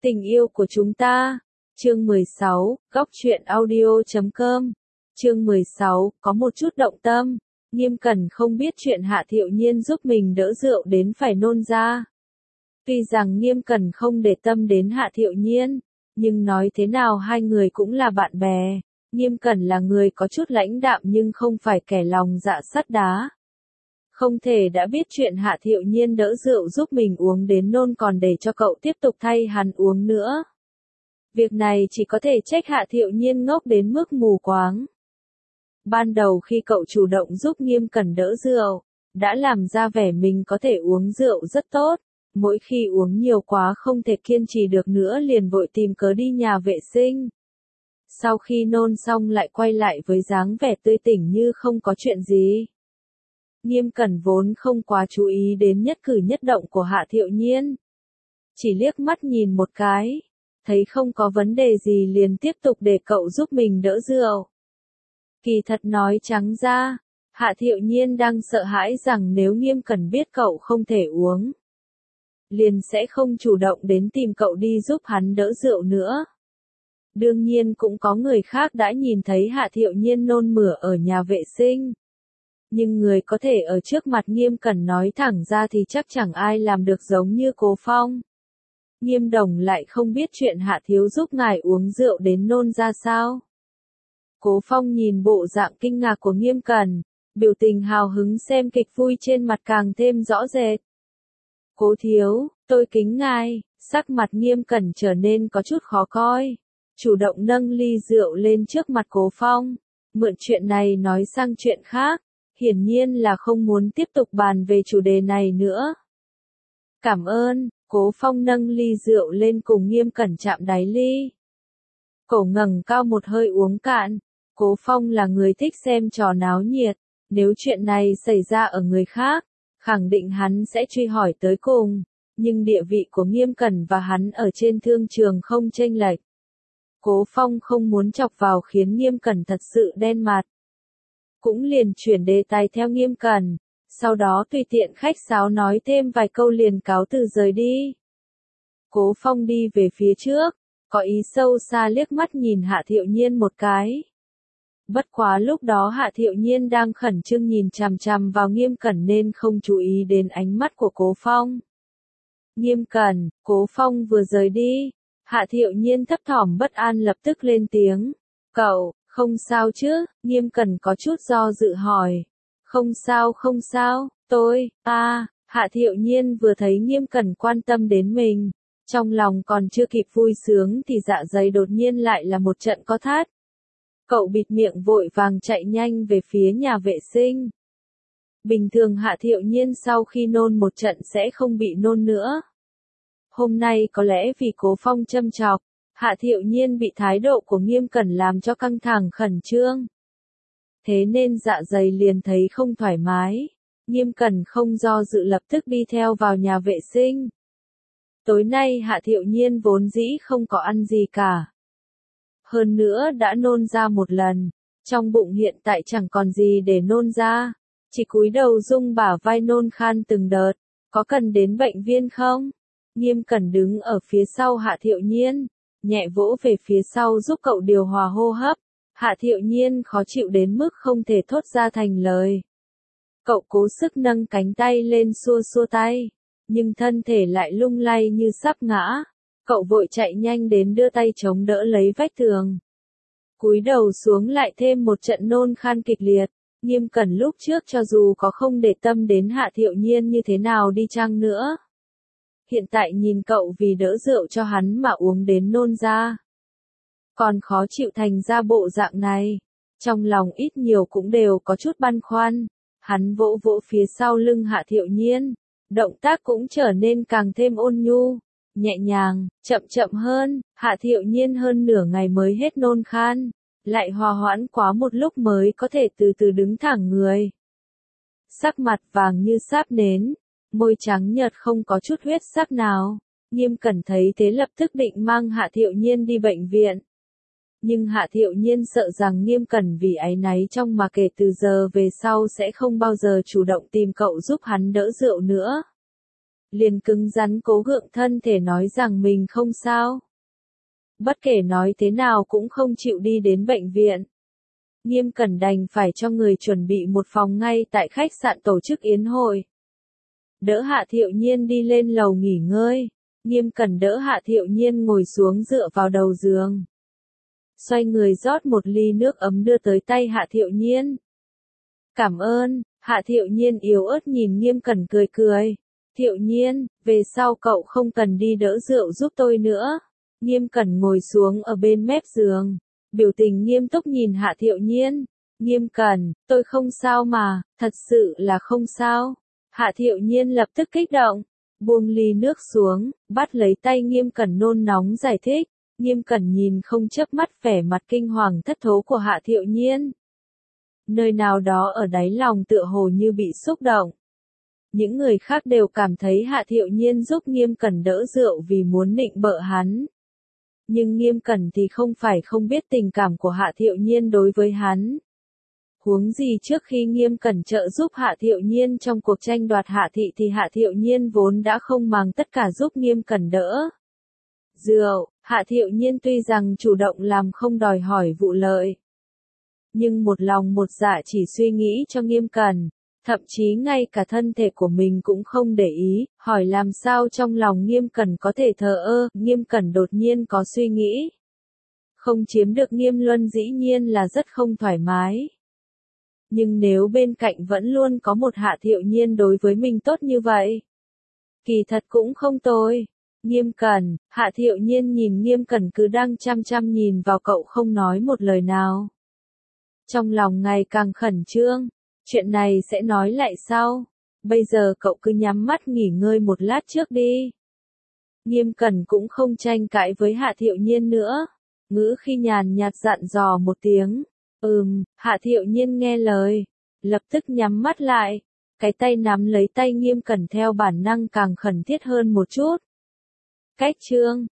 Tình yêu của chúng ta. Chương 16, góc truyện audio.com. Chương 16, có một chút động tâm. Nghiêm Cẩn không biết chuyện Hạ Thiệu Nhiên giúp mình đỡ rượu đến phải nôn ra. Tuy rằng Nghiêm Cẩn không để tâm đến Hạ Thiệu Nhiên, nhưng nói thế nào hai người cũng là bạn bè. Nghiêm Cẩn là người có chút lãnh đạm nhưng không phải kẻ lòng dạ sắt đá. Không thể đã biết chuyện Hạ Thiệu Nhiên đỡ rượu giúp mình uống đến nôn còn để cho cậu tiếp tục thay hắn uống nữa. Việc này chỉ có thể trách Hạ Thiệu Nhiên ngốc đến mức mù quáng. Ban đầu khi cậu chủ động giúp Nghiêm Cẩn đỡ rượu, đã làm ra vẻ mình có thể uống rượu rất tốt. Mỗi khi uống nhiều quá không thể kiên trì được nữa liền vội tìm cớ đi nhà vệ sinh. Sau khi nôn xong lại quay lại với dáng vẻ tươi tỉnh như không có chuyện gì. Nghiêm Cẩn vốn không quá chú ý đến nhất cử nhất động của Hạ Thiệu Nhiên. Chỉ liếc mắt nhìn một cái, thấy không có vấn đề gì liền tiếp tục để cậu giúp mình đỡ rượu. Kỳ thật nói trắng ra, Hạ Thiệu Nhiên đang sợ hãi rằng nếu Nghiêm Cẩn biết cậu không thể uống, liền sẽ không chủ động đến tìm cậu đi giúp hắn đỡ rượu nữa. Đương nhiên cũng có người khác đã nhìn thấy Hạ Thiệu Nhiên nôn mửa ở nhà vệ sinh. Nhưng người có thể ở trước mặt Nghiêm Cẩn nói thẳng ra thì chắc chẳng ai làm được giống như Cố Phong. Nghiêm Đồng lại không biết chuyện Hạ thiếu giúp ngài uống rượu đến nôn ra sao. Cố Phong nhìn bộ dạng kinh ngạc của Nghiêm Cẩn, biểu tình hào hứng xem kịch vui trên mặt càng thêm rõ rệt. Cố thiếu, tôi kính ngài. Sắc mặt Nghiêm Cẩn trở nên có chút khó coi. Chủ động nâng ly rượu lên trước mặt Cố Phong, mượn chuyện này nói sang chuyện khác. Hiển nhiên là không muốn tiếp tục bàn về chủ đề này nữa. Cảm ơn. Cố Phong nâng ly rượu lên cùng Nghiêm Cẩn chạm đáy ly. Cổ ngẩng cao một hơi uống cạn. Cố Phong là người thích xem trò náo nhiệt. Nếu chuyện này xảy ra ở người khác, khẳng định hắn sẽ truy hỏi tới cùng. Nhưng địa vị của Nghiêm Cẩn và hắn ở trên thương trường không chênh lệch. Cố Phong không muốn chọc vào khiến Nghiêm Cẩn thật sự đen mặt. Cũng liền chuyển đề tài theo Nghiêm Cẩn, sau đó tùy tiện khách sáo nói thêm vài câu liền cáo từ rời đi. Cố Phong đi về phía trước, có ý sâu xa liếc mắt nhìn Hạ Thiệu Nhiên một cái. Bất quá lúc đó Hạ Thiệu Nhiên đang khẩn trương nhìn chằm chằm vào Nghiêm Cẩn nên không chú ý đến ánh mắt của Cố Phong. Nghiêm Cẩn, Cố Phong vừa rời đi, Hạ Thiệu Nhiên thấp thỏm bất an lập tức lên tiếng. Cậu, không sao chứ? Nghiêm Cẩn có chút do dự hỏi. Không sao, Hạ Thiệu Nhiên vừa thấy Nghiêm Cẩn quan tâm đến mình. Trong lòng còn chưa kịp vui sướng thì dạ dày đột nhiên lại là một trận co thắt. Cậu bịt miệng vội vàng chạy nhanh về phía nhà vệ sinh. Bình thường Hạ Thiệu Nhiên sau khi nôn một trận sẽ không bị nôn nữa. Hôm nay có lẽ vì Cố Phong châm chọc, Hạ Thiệu Nhiên bị thái độ của Nghiêm Cẩn làm cho căng thẳng khẩn trương. Thế nên dạ dày liền thấy không thoải mái. Nghiêm Cẩn không do dự lập tức đi theo vào nhà vệ sinh. Tối nay Hạ Thiệu Nhiên vốn dĩ không có ăn gì cả. Hơn nữa đã nôn ra một lần, trong bụng hiện tại chẳng còn gì để nôn ra. Chỉ cúi đầu rung bả vai nôn khan từng đợt. Có cần đến bệnh viện không? Nghiêm Cẩn đứng ở phía sau Hạ Thiệu Nhiên, nhẹ vỗ về phía sau giúp cậu điều hòa hô hấp. Hạ Thiệu Nhiên khó chịu đến mức không thể thốt ra thành lời. Cậu cố sức nâng cánh tay lên xua xua tay, nhưng thân thể lại lung lay như sắp ngã. Cậu vội chạy nhanh đến đưa tay chống đỡ lấy vách tường. Cúi đầu xuống lại thêm một trận nôn khan kịch liệt. Nghiêm Cẩn lúc trước cho dù có không để tâm đến Hạ Thiệu Nhiên như thế nào đi chăng nữa, hiện tại nhìn cậu vì đỡ rượu cho hắn mà uống đến nôn ra, còn khó chịu thành ra bộ dạng này. Trong lòng ít nhiều cũng đều có chút băn khoăn. Hắn vỗ vỗ phía sau lưng Hạ Thiệu Nhiên, động tác cũng trở nên càng thêm ôn nhu, nhẹ nhàng, chậm hơn. Hạ Thiệu Nhiên hơn nửa ngày mới hết nôn khan, lại hòa hoãn quá một lúc mới có thể từ từ đứng thẳng người. Sắc mặt vàng như sáp nến, môi trắng nhợt không có chút huyết sắc nào. Nghiêm Cẩn thấy thế lập tức định mang Hạ Thiệu Nhiên đi bệnh viện. Nhưng Hạ Thiệu Nhiên sợ rằng Nghiêm Cẩn vì áy náy trong mà kể từ giờ về sau sẽ không bao giờ chủ động tìm cậu giúp hắn đỡ rượu nữa. liền cứng rắn cố gượng thân thể nói rằng mình không sao. Bất kể nói thế nào cũng không chịu đi đến bệnh viện. Nghiêm Cẩn đành phải cho người chuẩn bị một phòng ngay tại khách sạn tổ chức yến hội. Đỡ Hạ Thiệu Nhiên đi lên lầu nghỉ ngơi. Nghiêm Cẩn đỡ Hạ Thiệu Nhiên ngồi xuống dựa vào đầu giường. Xoay người rót một ly nước ấm đưa tới tay Hạ Thiệu Nhiên. Cảm ơn, Hạ Thiệu Nhiên yếu ớt nhìn Nghiêm Cẩn cười cười. Thiệu Nhiên, về sau cậu không cần đi đỡ rượu giúp tôi nữa. Nghiêm Cẩn ngồi xuống ở bên mép giường. Biểu tình nghiêm túc nhìn Hạ Thiệu Nhiên. Nghiêm Cẩn, tôi không sao mà, thật sự là không sao. Hạ Thiệu Nhiên lập tức kích động. Buông ly nước xuống, bắt lấy tay Nghiêm Cẩn nôn nóng giải thích. Nghiêm Cẩn nhìn không chớp mắt vẻ mặt kinh hoàng thất thố của Hạ Thiệu Nhiên. Nơi nào đó ở đáy lòng tựa hồ như bị xúc động. Những người khác đều cảm thấy Hạ Thiệu Nhiên giúp Nghiêm Cẩn đỡ rượu vì muốn nịnh bợ hắn. Nhưng Nghiêm Cẩn thì không phải không biết tình cảm của Hạ Thiệu Nhiên đối với hắn. Huống gì trước khi Nghiêm Cẩn trợ giúp Hạ Thiệu Nhiên trong cuộc tranh đoạt Hạ Thị thì Hạ Thiệu Nhiên vốn đã không màng tất cả giúp Nghiêm Cẩn đỡ rượu. Hạ Thiệu Nhiên tuy rằng chủ động làm không đòi hỏi vụ lợi, nhưng một lòng một dạ chỉ suy nghĩ cho Nghiêm Cẩn, thậm chí ngay cả thân thể của mình cũng không để ý, hỏi làm sao trong lòng Nghiêm Cẩn có thể thờ ơ. Nghiêm Cẩn đột nhiên có suy nghĩ. Không chiếm được Nghiêm Luân dĩ nhiên là rất không thoải mái. Nhưng nếu bên cạnh vẫn luôn có một Hạ Thiệu Nhiên đối với mình tốt như vậy, kỳ thật cũng không tồi. Nghiêm Cẩn, Hạ Thiệu Nhiên nhìn Nghiêm Cẩn cứ đang chăm chăm nhìn vào cậu không nói một lời nào. Trong lòng ngày càng khẩn trương, chuyện này sẽ nói lại sau. Bây giờ cậu cứ nhắm mắt nghỉ ngơi một lát trước đi. Nghiêm Cẩn cũng không tranh cãi với Hạ Thiệu Nhiên nữa. Ngữ khi nhàn nhạt dặn dò một tiếng. Hạ Thiệu Nhiên nghe lời. Lập tức nhắm mắt lại. Cái tay nắm lấy tay Nghiêm Cẩn theo bản năng càng khẩn thiết hơn một chút. Cách chương